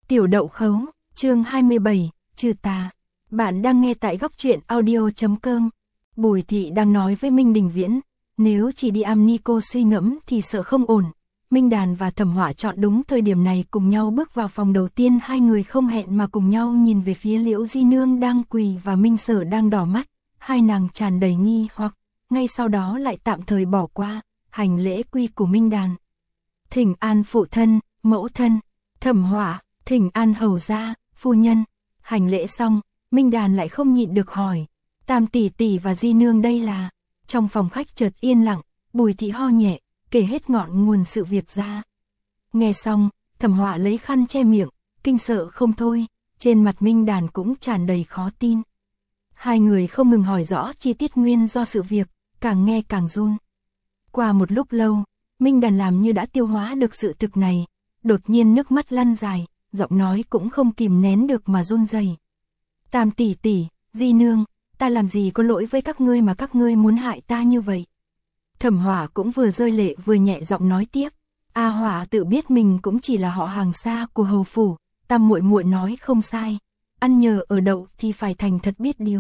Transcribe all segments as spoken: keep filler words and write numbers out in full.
Tiểu Đậu Khấu, chương hai mươi bảy, Trừ Tà. Bạn đang nghe tại góc truyện audio chấm com. Bùi Thị đang nói với Minh Đình Viễn, nếu chỉ đi am ni cô suy ngẫm thì sợ không ổn. Minh Đàn và Thẩm Họa chọn đúng thời điểm này cùng nhau bước vào phòng đầu tiên, hai người không hẹn mà cùng nhau nhìn về phía Liễu Di Nương đang quỳ và Minh Sở đang đỏ mắt, hai nàng tràn đầy nghi hoặc, ngay sau đó lại tạm thời bỏ qua, hành lễ quy của Minh Đàn. Thỉnh an phụ thân, mẫu thân. Thẩm Họa, thỉnh an hầu gia, phu nhân. Hành lễ xong, Minh Đàn lại không nhịn được hỏi, Tam tỷ tỷ và Di Nương đây là? Trong phòng khách chợt yên lặng, Bùi Thị ho nhẹ, kể hết ngọn nguồn sự việc ra. Nghe xong, Thẩm Họa lấy khăn che miệng, kinh sợ không thôi, trên mặt Minh Đàn cũng tràn đầy khó tin. Hai người không ngừng hỏi rõ chi tiết nguyên do sự việc, càng nghe càng run. Qua một lúc lâu, Minh Đàn làm như đã tiêu hóa được sự thực này, đột nhiên nước mắt lăn dài, giọng nói cũng không kìm nén được mà run rẩy. Tam tỷ tỷ, Di Nương, ta làm gì có lỗi với các ngươi mà các ngươi muốn hại ta như vậy? Thẩm Họa cũng vừa rơi lệ vừa nhẹ giọng nói tiếp. A Họa tự biết mình cũng chỉ là họ hàng xa của hầu phủ, Tam muội muội nói không sai, ăn nhờ ở đậu thì phải thành thật biết điều.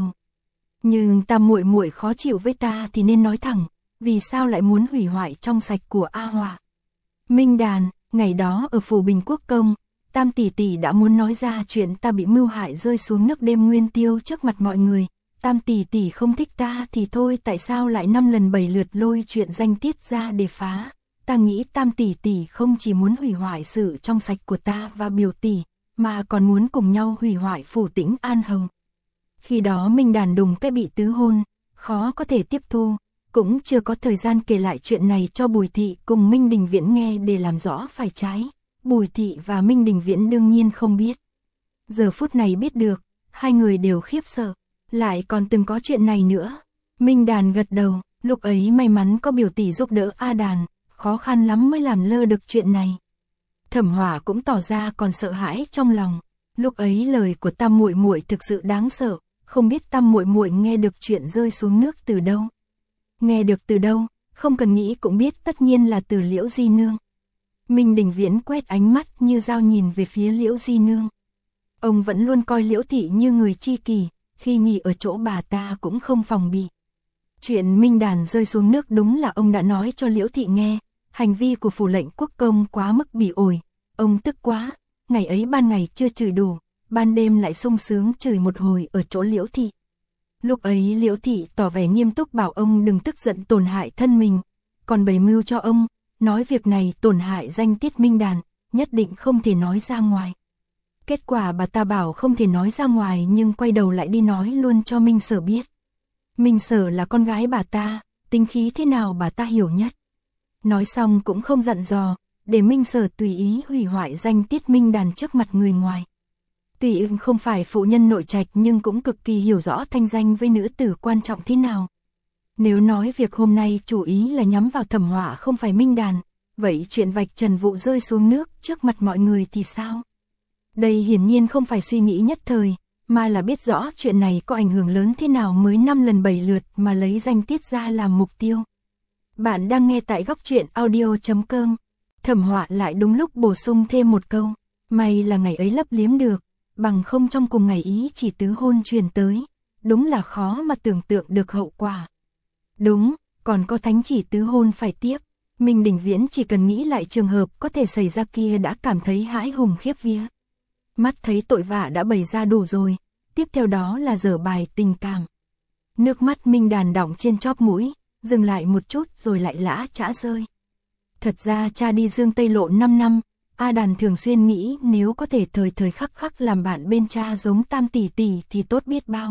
Nhưng Tam muội muội khó chịu với ta thì nên nói thẳng, vì sao lại muốn hủy hoại trong sạch của A Họa? Minh Đàn, ngày đó ở phủ Bình Quốc Công, Tam tỷ tỷ đã muốn nói ra chuyện ta bị mưu hại rơi xuống nước đêm nguyên tiêu trước mặt mọi người. Tam tỷ tỷ không thích ta thì thôi, tại sao lại năm lần bảy lượt lôi chuyện danh tiết ra để phá? Ta nghĩ Tam tỷ tỷ không chỉ muốn hủy hoại sự trong sạch của ta và biểu tỷ, mà còn muốn cùng nhau hủy hoại phủ Tĩnh An Hồng. Khi đó Minh Đàn đùng cái bị tứ hôn, khó có thể tiếp thu, cũng chưa có thời gian kể lại chuyện này cho Bùi Thị cùng Minh Đình Viễn nghe để làm rõ phải trái. Bùi Thị và Minh Đình Viễn đương nhiên không biết. Giờ phút này biết được, hai người đều khiếp sợ, lại còn từng có chuyện này nữa. Minh Đàn gật đầu, lúc ấy may mắn có biểu tỷ giúp đỡ A Đàn, khó khăn lắm mới làm lơ được chuyện này. Thẩm Họa cũng tỏ ra còn sợ hãi trong lòng, lúc ấy lời của Tam muội muội thực sự đáng sợ, không biết Tam muội muội nghe được chuyện rơi xuống nước từ đâu. Nghe được từ đâu, không cần nghĩ cũng biết tất nhiên là từ Liễu Di Nương. Minh Đình Viễn quét ánh mắt như dao nhìn về phía Liễu Di Nương. Ông vẫn luôn coi Liễu Thị như người tri kỷ, khi nghỉ ở chỗ bà ta cũng không phòng bị. Chuyện Minh Đàn rơi xuống nước đúng là ông đã nói cho Liễu Thị nghe, hành vi của phủ lệnh quốc công quá mức bỉ ổi, ông tức quá, ngày ấy ban ngày chưa chửi đủ, ban đêm lại sung sướng chửi một hồi ở chỗ Liễu Thị. Lúc ấy Liễu Thị tỏ vẻ nghiêm túc bảo ông đừng tức giận tổn hại thân mình, còn bày mưu cho ông, nói việc này tổn hại danh tiết Minh Đàn, nhất định không thể nói ra ngoài. Kết quả bà ta bảo không thể nói ra ngoài nhưng quay đầu lại đi nói luôn cho Minh Sở biết. Minh Sở là con gái bà ta, tính khí thế nào bà ta hiểu nhất. Nói xong cũng không dặn dò, để Minh Sở tùy ý hủy hoại danh tiết Minh Đàn trước mặt người ngoài. Tuy ưng không phải phụ nhân nội trạch nhưng cũng cực kỳ hiểu rõ thanh danh với nữ tử quan trọng thế nào. Nếu nói việc hôm nay chủ ý là nhắm vào Thẩm Họa không phải Minh Đàn, vậy chuyện vạch trần vụ rơi xuống nước trước mặt mọi người thì sao? Đây hiển nhiên không phải suy nghĩ nhất thời, mà là biết rõ chuyện này có ảnh hưởng lớn thế nào mới năm lần bảy lượt mà lấy danh tiết ra làm mục tiêu. Bạn đang nghe tại góc truyện audio chấm com. Thẩm Họa lại đúng lúc bổ sung thêm một câu, may là ngày ấy lấp liếm được, bằng không trong cùng ngày ý chỉ tứ hôn truyền tới, đúng là khó mà tưởng tượng được hậu quả. Đúng, còn có thánh chỉ tứ hôn phải tiếp. Minh Đình Viễn chỉ cần nghĩ lại trường hợp có thể xảy ra kia đã cảm thấy hãi hùng khiếp vía. Mắt thấy tội vạ đã bày ra đủ rồi, tiếp theo đó là dở bài tình cảm. Nước mắt Minh Đàn đọng trên chóp mũi, dừng lại một chút rồi lại lã chã rơi. Thật ra cha đi Dương Tây Lộ năm năm, A Đàn thường xuyên nghĩ nếu có thể thời thời khắc khắc làm bạn bên cha giống Tam tỷ tỷ thì tốt biết bao.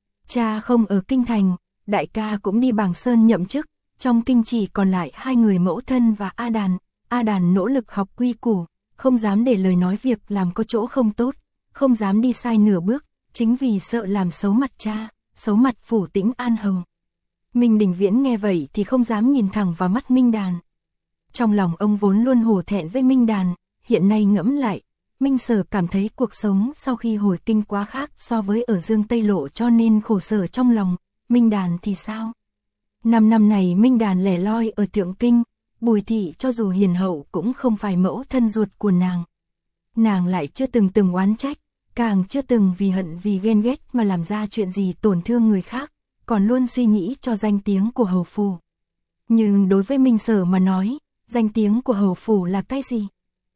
Cha không ở kinh thành, đại ca cũng đi Bàng Sơn nhậm chức, trong kinh chỉ còn lại hai người mẫu thân và A Đàn. A Đàn nỗ lực học quy củ, không dám để lời nói việc làm có chỗ không tốt, không dám đi sai nửa bước, chính vì sợ làm xấu mặt cha, xấu mặt phủ Tĩnh An Hồng. Minh Đình Viễn nghe vậy thì không dám nhìn thẳng vào mắt Minh Đàn. Trong lòng ông vốn luôn hổ thẹn với Minh Đàn, hiện nay ngẫm lại, Minh Sở cảm thấy cuộc sống sau khi hồi kinh quá khác so với ở Dương Tây Lộ cho nên khổ sở trong lòng. Minh Đàn thì sao? Năm năm này Minh Đàn lẻ loi ở Thượng Kinh, Bùi Thị cho dù hiền hậu cũng không phải mẫu thân ruột của nàng. nàng lại chưa từng từng oán trách, càng chưa từng vì hận vì ghen ghét mà làm ra chuyện gì tổn thương người khác, còn luôn suy nghĩ cho danh tiếng của hầu phủ. Nhưng đối với Minh Sở mà nói, danh tiếng của hầu phủ là cái gì?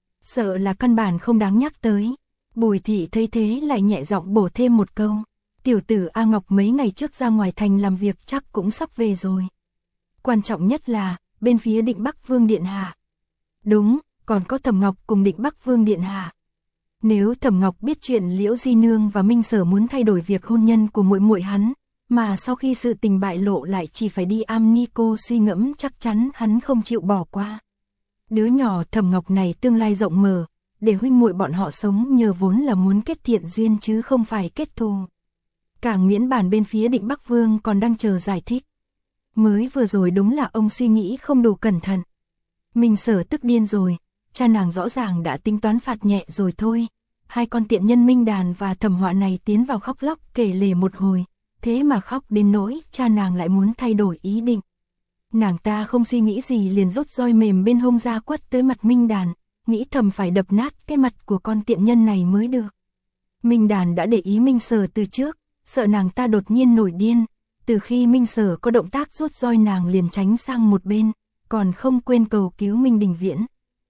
Sợ là căn bản không đáng nhắc tới. Bùi thị thấy thế lại nhẹ giọng bổ thêm một câu. Tiểu tử A Ngọc mấy ngày trước ra ngoài thành làm việc chắc cũng sắp về rồi. Quan trọng nhất là, bên phía Định Bắc Vương Điện Hạ. Đúng, còn có Thẩm Ngọc cùng Định Bắc Vương Điện Hạ. Nếu Thẩm Ngọc biết chuyện Liễu Di Nương và Minh Sở muốn thay đổi việc hôn nhân của muội muội hắn, mà sau khi sự tình bại lộ lại chỉ phải đi am ni cô suy ngẫm, chắc chắn hắn không chịu bỏ qua. Đứa nhỏ Thẩm Ngọc này tương lai rộng mở, để huynh muội bọn họ sống nhờ vốn là muốn kết thiện duyên chứ không phải kết thù. Càng miễn bản bên phía Định Bắc Vương còn đang chờ giải thích. Mới vừa rồi đúng là ông suy nghĩ không đủ cẩn thận. Minh Sở tức điên rồi, cha nàng rõ ràng đã tính toán phạt nhẹ rồi thôi. Hai con tiện nhân Minh Đàn và Thẩm Họa này tiến vào khóc lóc kể lể một hồi, thế mà khóc đến nỗi cha nàng lại muốn thay đổi ý định. Nàng ta không suy nghĩ gì liền rút roi mềm bên hông ra quất tới mặt Minh Đàn, nghĩ thầm phải đập nát cái mặt của con tiện nhân này mới được. Minh Đàn đã để ý Minh Sở từ trước, sợ nàng ta đột nhiên nổi điên, từ khi Minh Sở có động tác rút roi nàng liền tránh sang một bên, còn không quên cầu cứu Minh Đình Viễn.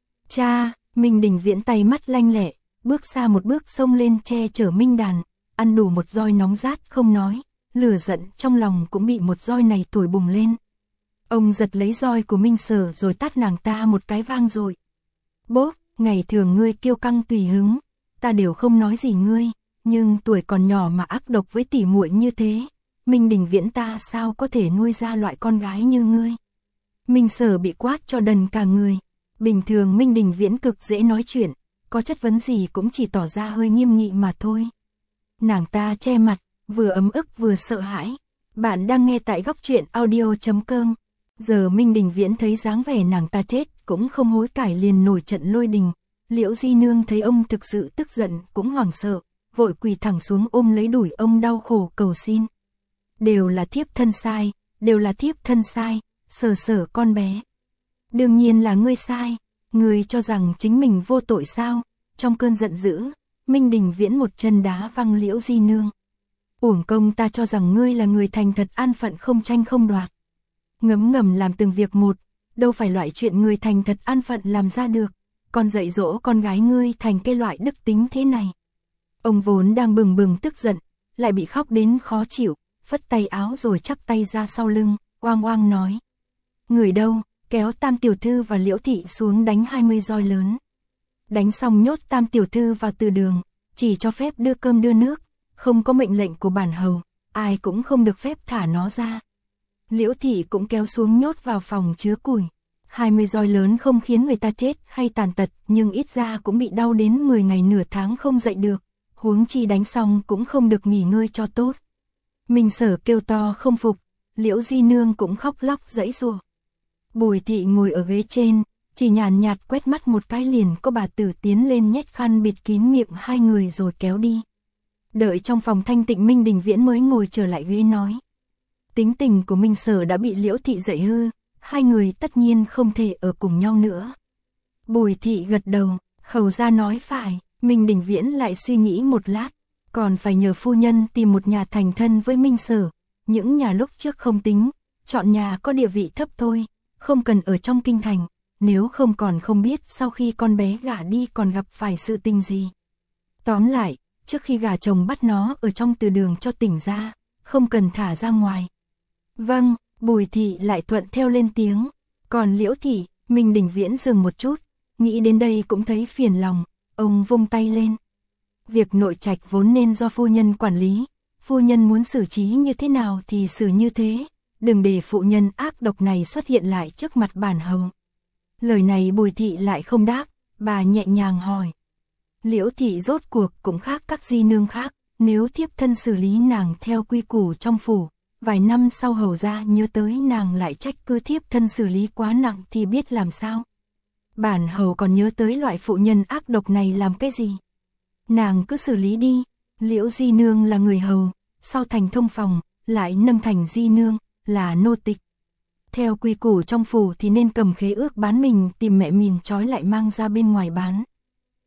Cha, Minh Đình Viễn tay mắt lanh lẹ, bước xa một bước xông lên che chở Minh Đàn, ăn đủ một roi nóng rát không nói, lửa giận trong lòng cũng bị một roi này thổi bùng lên. Ông giật lấy roi của Minh Sở rồi tát nàng ta một cái vang rồi. Bố, ngày thường ngươi kiêu căng tùy hứng, ta đều không nói gì ngươi, nhưng tuổi còn nhỏ mà ác độc với tỉ muội như thế, Minh Đình Viễn ta sao có thể nuôi ra loại con gái như ngươi. Minh Sở bị quát cho đần cả người, bình thường Minh Đình Viễn cực dễ nói chuyện, có chất vấn gì cũng chỉ tỏ ra hơi nghiêm nghị mà thôi. Nàng ta che mặt, vừa ấm ức vừa sợ hãi. Bạn đang nghe tại góc truyện audio chấm com. Giờ Minh Đình Viễn thấy dáng vẻ nàng ta chết cũng không hối cải liền nổi trận lôi đình. Liễu Di Nương thấy ông thực sự tức giận cũng hoảng sợ, vội quỳ thẳng xuống ôm lấy đùi ông đau khổ cầu xin. Đều là thiếp thân sai, đều là thiếp thân sai, sờ sờ con bé. Đương nhiên là ngươi sai, ngươi cho rằng chính mình vô tội sao? Trong cơn giận dữ, Minh Đình Viễn một chân đá văng Liễu Di Nương. Uổng công ta cho rằng ngươi là người thành thật an phận không tranh không đoạt. Ngấm ngầm làm từng việc một, đâu phải loại chuyện người thành thật an phận làm ra được, còn dạy dỗ con gái ngươi thành cái loại đức tính thế này. Ông vốn đang bừng bừng tức giận, lại bị khóc đến khó chịu, phất tay áo rồi chắp tay ra sau lưng, oang oang nói. Người đâu, kéo Tam tiểu thư và Liễu thị xuống đánh hai mươi roi lớn. Đánh xong nhốt Tam tiểu thư vào từ đường, chỉ cho phép đưa cơm đưa nước, không có mệnh lệnh của bản hầu, ai cũng không được phép thả nó ra. Liễu thị cũng kéo xuống nhốt vào phòng chứa củi. hai mươi roi lớn không khiến người ta chết hay tàn tật, nhưng ít ra cũng bị đau đến mười ngày nửa tháng không dậy được, huống chi đánh xong cũng không được nghỉ ngơi cho tốt. Minh Sở kêu to không phục, Liễu Di Nương cũng khóc lóc giãy giụa. Bùi thị ngồi ở ghế trên, chỉ nhàn nhạt quét mắt một cái liền có bà tử tiến lên nhét khăn bịt kín miệng hai người rồi kéo đi. Đợi trong phòng thanh tịnh, Minh Đình Viễn mới ngồi trở lại ghế nói. Tính tình của Minh Sở đã bị Liễu thị dạy hư, hai người tất nhiên không thể ở cùng nhau nữa. Bùi thị gật đầu, hầu ra nói phải. Minh Đình Viễn lại suy nghĩ một lát, còn phải nhờ phu nhân tìm một nhà thành thân với Minh Sở. Những nhà lúc trước không tính, chọn nhà có địa vị thấp thôi, không cần ở trong kinh thành, nếu không còn không biết sau khi con bé gả đi còn gặp phải sự tình gì. Tóm lại, trước khi gả chồng bắt nó ở trong từ đường cho tỉnh ra, không cần thả ra ngoài. Vâng, Bùi thị lại thuận theo lên tiếng. Còn Liễu thị, Minh Đình Viễn dừng một chút, nghĩ đến đây cũng thấy phiền lòng, ông vung tay lên. Việc nội trạch vốn nên do phu nhân quản lý, phu nhân muốn xử trí như thế nào thì xử như thế, đừng để phụ nhân ác độc này xuất hiện lại trước mặt bản hầu. Lời này Bùi thị lại không đáp, bà nhẹ nhàng hỏi. Liễu thị rốt cuộc cũng khác các di nương khác, nếu thiếp thân xử lý nàng theo quy củ trong phủ, vài năm sau hầu ra nhớ tới nàng lại trách cứ thiếp thân xử lý quá nặng thì biết làm sao. Bản hầu còn nhớ tới loại phụ nhân ác độc này làm cái gì? Nàng cứ xử lý đi, Liễu Di Nương là người hầu, sau thành thông phòng, lại nâng thành Di Nương, là nô tịch. Theo quy củ trong phủ thì nên cầm khế ước bán mình tìm mẹ mình trói lại mang ra bên ngoài bán.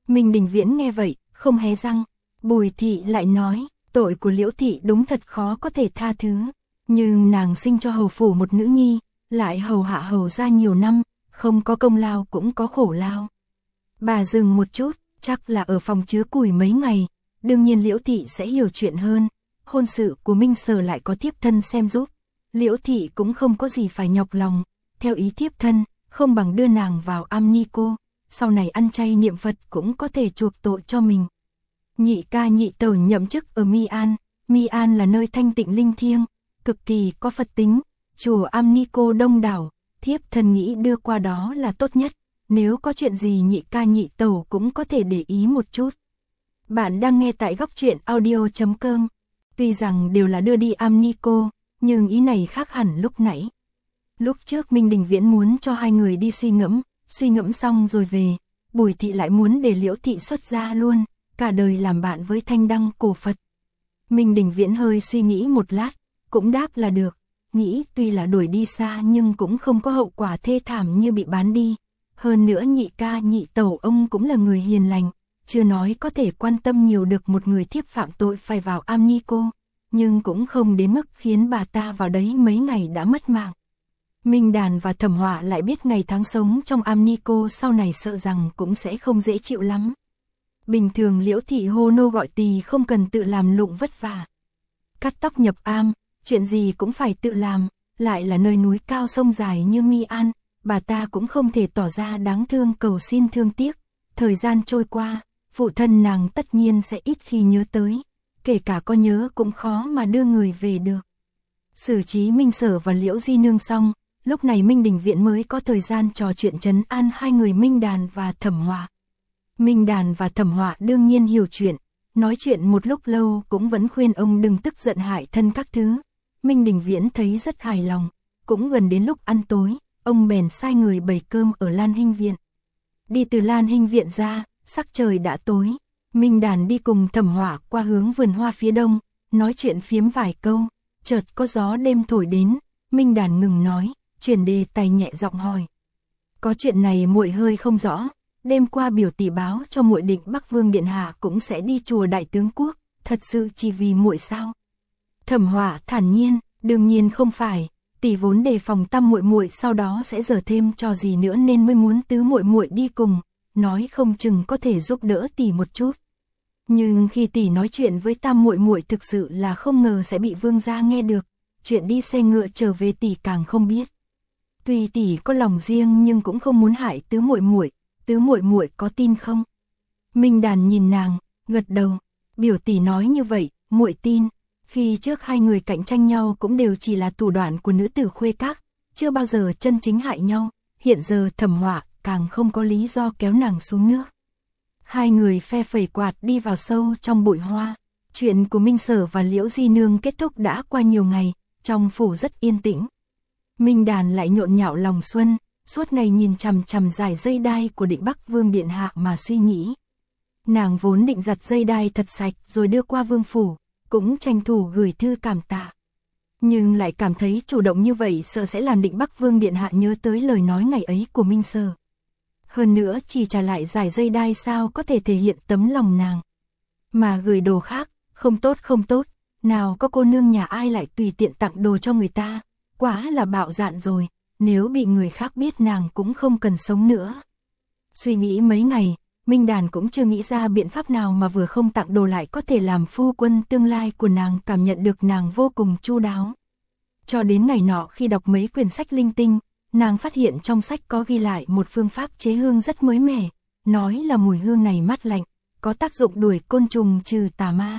Minh Đình Viễn nghe vậy, không hé răng. Bùi thị lại nói, tội của Liễu thị đúng thật khó có thể tha thứ. Nhưng nàng sinh cho hầu phủ một nữ nhi, lại hầu hạ hầu ra nhiều năm, không có công lao cũng có khổ lao. Bà dừng một chút, chắc là ở phòng chứa củi mấy ngày, đương nhiên Liễu thị sẽ hiểu chuyện hơn. Hôn sự của Minh Sở lại có thiếp thân xem giúp, Liễu thị cũng không có gì phải nhọc lòng. Theo ý thiếp thân, không bằng đưa nàng vào am ni cô, sau này ăn chay niệm Phật cũng có thể chuộc tội cho mình. Nhị ca nhị tẩu nhậm chức ở Mi An, Mi An là nơi thanh tịnh linh thiêng, cực kỳ có Phật tính, chùa am ni cô đông đảo, thiếp thân nghĩ đưa qua đó là tốt nhất, nếu có chuyện gì nhị ca nhị tẩu cũng có thể để ý một chút. Bạn đang nghe tại góc truyện audio chấm com. Tuy rằng đều là đưa đi am ni cô, nhưng ý này khác hẳn lúc nãy. Lúc trước Minh Đình Viễn muốn cho hai người đi suy ngẫm, suy ngẫm xong rồi về, Bùi thị lại muốn để Liễu thị xuất gia luôn, cả đời làm bạn với thanh đăng cổ Phật. Minh Đình Viễn hơi suy nghĩ một lát, cũng đáp là được, nghĩ tuy là đuổi đi xa nhưng cũng không có hậu quả thê thảm như bị bán đi. Hơn nữa nhị ca nhị tẩu ông cũng là người hiền lành, chưa nói có thể quan tâm nhiều được một người thiếp phạm tội phải vào am ni cô, nhưng cũng không đến mức khiến bà ta vào đấy mấy ngày đã mất mạng. Minh Đàn và Thẩm Họa lại biết ngày tháng sống trong am ni cô sau này sợ rằng cũng sẽ không dễ chịu lắm. Bình thường Liễu thị hô nô gọi tỳ không cần tự làm lụng vất vả. Cắt tóc nhập am, chuyện gì cũng phải tự làm, lại là nơi núi cao sông dài như Mi An, bà ta cũng không thể tỏ ra đáng thương cầu xin thương tiếc. Thời gian trôi qua, phụ thân nàng tất nhiên sẽ ít khi nhớ tới, kể cả có nhớ cũng khó mà đưa người về được. Xử trí Minh Sở và Liễu Di Nương xong, lúc này Minh Đình Viễn mới có thời gian trò chuyện trấn an hai người Minh Đàn và Thẩm Họa. Minh Đàn và Thẩm Họa đương nhiên hiểu chuyện, nói chuyện một lúc lâu cũng vẫn khuyên ông đừng tức giận hại thân các thứ. Minh Đình Viễn thấy rất hài lòng, cũng gần đến lúc ăn tối, ông bèn sai người bày cơm ở Lan Hinh Viện. Đi từ Lan Hinh Viện ra, sắc trời đã tối, Minh Đàn đi cùng Thẩm Họa qua hướng vườn hoa phía đông, nói chuyện phiếm vài câu, chợt có gió đêm thổi đến, Minh Đàn ngừng nói, chuyển đề tài nhẹ giọng hỏi. Có chuyện này muội hơi không rõ, đêm qua biểu tỷ báo cho muội định Bắc Vương điện hạ cũng sẽ đi chùa Đại Tướng Quốc, thật sự chỉ vì muội sao? Thẩm Họa thản nhiên, đương nhiên không phải, tỷ vốn đề phòng Tam muội muội sau đó sẽ dở thêm trò gì nữa nên mới muốn tứ muội muội đi cùng, nói không chừng có thể giúp đỡ tỷ một chút. Nhưng khi tỷ nói chuyện với Tam muội muội thực sự là không ngờ sẽ bị Vương gia nghe được, chuyện đi xe ngựa trở về tỷ càng không biết. Tuy tỷ có lòng riêng nhưng cũng không muốn hại tứ muội muội, tứ muội muội có tin không? Minh Đàn nhìn nàng, gật đầu, biểu tỷ nói như vậy, muội tin. Khi trước hai người cạnh tranh nhau cũng đều chỉ là thủ đoạn của nữ tử khuê các, chưa bao giờ chân chính hại nhau, hiện giờ Thẩm Họa càng không có lý do kéo nàng xuống nước. Hai người phe phẩy quạt đi vào sâu trong bụi hoa, chuyện của Minh Sở và Liễu Di Nương kết thúc đã qua nhiều ngày, trong phủ rất yên tĩnh. Minh Đàn lại nhộn nhạo lòng xuân, suốt ngày nhìn chằm chằm dải dây đai của Định Bắc Vương điện hạ mà suy nghĩ. Nàng vốn định giặt dây đai thật sạch rồi đưa qua vương phủ, cũng tranh thủ gửi thư cảm tạ. Nhưng lại cảm thấy chủ động như vậy sợ sẽ làm Định Bắc Vương điện hạ nhớ tới lời nói ngày ấy của Minh Sở. Hơn nữa chỉ trả lại dải dây đai sao có thể thể hiện tấm lòng nàng. Mà gửi đồ khác, không tốt không tốt, nào có cô nương nhà ai lại tùy tiện tặng đồ cho người ta, quá là bạo dạn rồi, nếu bị người khác biết nàng cũng không cần sống nữa. Suy nghĩ mấy ngày, Minh Đàn cũng chưa nghĩ ra biện pháp nào mà vừa không tặng đồ lại có thể làm phu quân tương lai của nàng cảm nhận được nàng vô cùng chu đáo. Cho đến ngày nọ khi đọc mấy quyển sách linh tinh, nàng phát hiện trong sách có ghi lại một phương pháp chế hương rất mới mẻ, nói là mùi hương này mát lạnh, có tác dụng đuổi côn trùng trừ tà ma.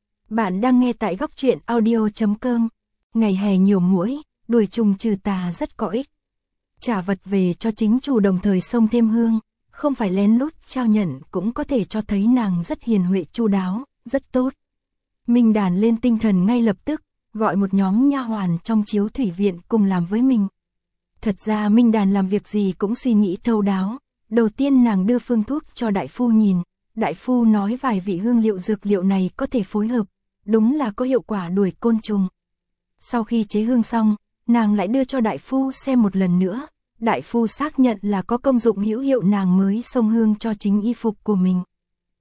Bạn đang nghe tại góc truyện audio chấm com. Ngày hè nhiều muỗi, đuổi trùng trừ tà rất có ích. Trả vật về cho chính chủ đồng thời xông thêm hương, không phải lén lút trao nhận cũng có thể cho thấy nàng rất hiền huệ chu đáo, rất tốt. Minh Đàn lên tinh thần ngay lập tức, gọi một nhóm nha hoàn trong Chiếu Thủy Viện cùng làm với mình. Thật ra Minh Đàn làm việc gì cũng suy nghĩ thấu đáo. Đầu tiên nàng đưa phương thuốc cho đại phu nhìn, đại phu nói vài vị hương liệu dược liệu này có thể phối hợp, đúng là có hiệu quả đuổi côn trùng. Sau khi chế hương xong, nàng lại đưa cho đại phu xem một lần nữa. Đại phu xác nhận là có công dụng hữu hiệu nàng mới xông hương cho chính y phục của mình.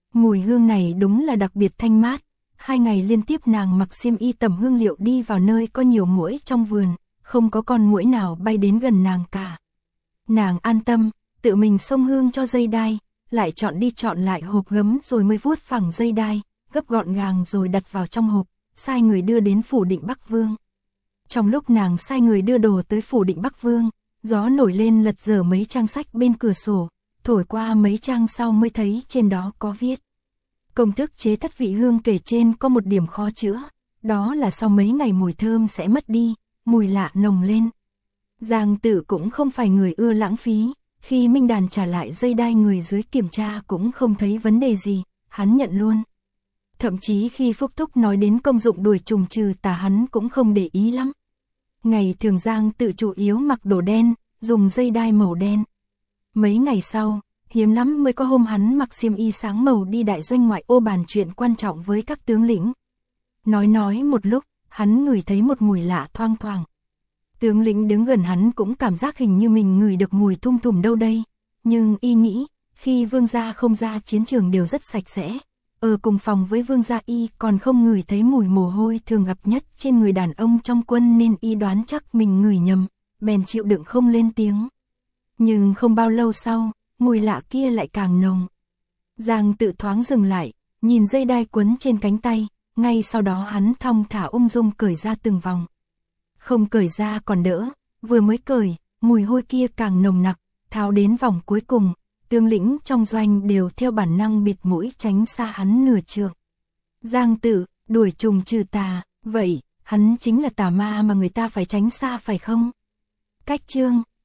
Mùi hương này đúng là đặc biệt thanh mát. Hai ngày liên tiếp nàng mặc xiêm y tẩm hương liệu đi vào nơi có nhiều muỗi trong vườn, không có con muỗi nào bay đến gần nàng cả. Nàng an tâm, tự mình xông hương cho dây đai, lại chọn đi chọn lại hộp gấm rồi mới vuốt phẳng dây đai, gấp gọn gàng rồi đặt vào trong hộp, sai người đưa đến phủ Định Bắc Vương. Trong lúc nàng sai người đưa đồ tới phủ Định Bắc Vương, gió nổi lên lật dở mấy trang sách bên cửa sổ, thổi qua mấy trang sau mới thấy trên đó có viết. Công thức chế thất vị hương kể trên có một điểm khó chữa, đó là sau mấy ngày mùi thơm sẽ mất đi, mùi lạ nồng lên. Giang Tự cũng không phải người ưa lãng phí, khi Minh Đàn trả lại dây đai người dưới kiểm tra cũng không thấy vấn đề gì, hắn nhận luôn. Thậm chí khi Phúc Thúc nói đến công dụng đuổi trùng trừ tà hắn cũng không để ý lắm. Ngày thường Giang Tự chủ yếu mặc đồ đen, dùng dây đai màu đen. Mấy ngày sau, hiếm lắm mới có hôm hắn mặc xiêm y sáng màu đi đại doanh ngoại ô bàn chuyện quan trọng với các tướng lĩnh. Nói nói một lúc, hắn ngửi thấy một mùi lạ thoang thoảng. Tướng lĩnh đứng gần hắn cũng cảm giác hình như mình ngửi được mùi thum thùm đâu đây. Nhưng y nghĩ, khi vương gia không ra chiến trường đều rất sạch sẽ. Ở cùng phòng với vương gia y còn không ngửi thấy mùi mồ hôi thường gặp nhất trên người đàn ông trong quân nên y đoán chắc mình ngửi nhầm, bèn chịu đựng không lên tiếng. Nhưng không bao lâu sau, mùi lạ kia lại càng nồng. Giang Tự thoáng dừng lại, nhìn dây đai quấn trên cánh tay, ngay sau đó hắn thong thả ung dung cởi ra từng vòng. Không cởi ra còn đỡ, vừa mới cởi, mùi hôi kia càng nồng nặc, tháo đến vòng cuối cùng, tướng lĩnh trong doanh đều theo bản năng bịt mũi tránh xa hắn nửa trượng. Giang Tự, đuổi trùng trừ tà, vậy, hắn chính là tà ma mà người ta phải tránh xa phải không? Cách chương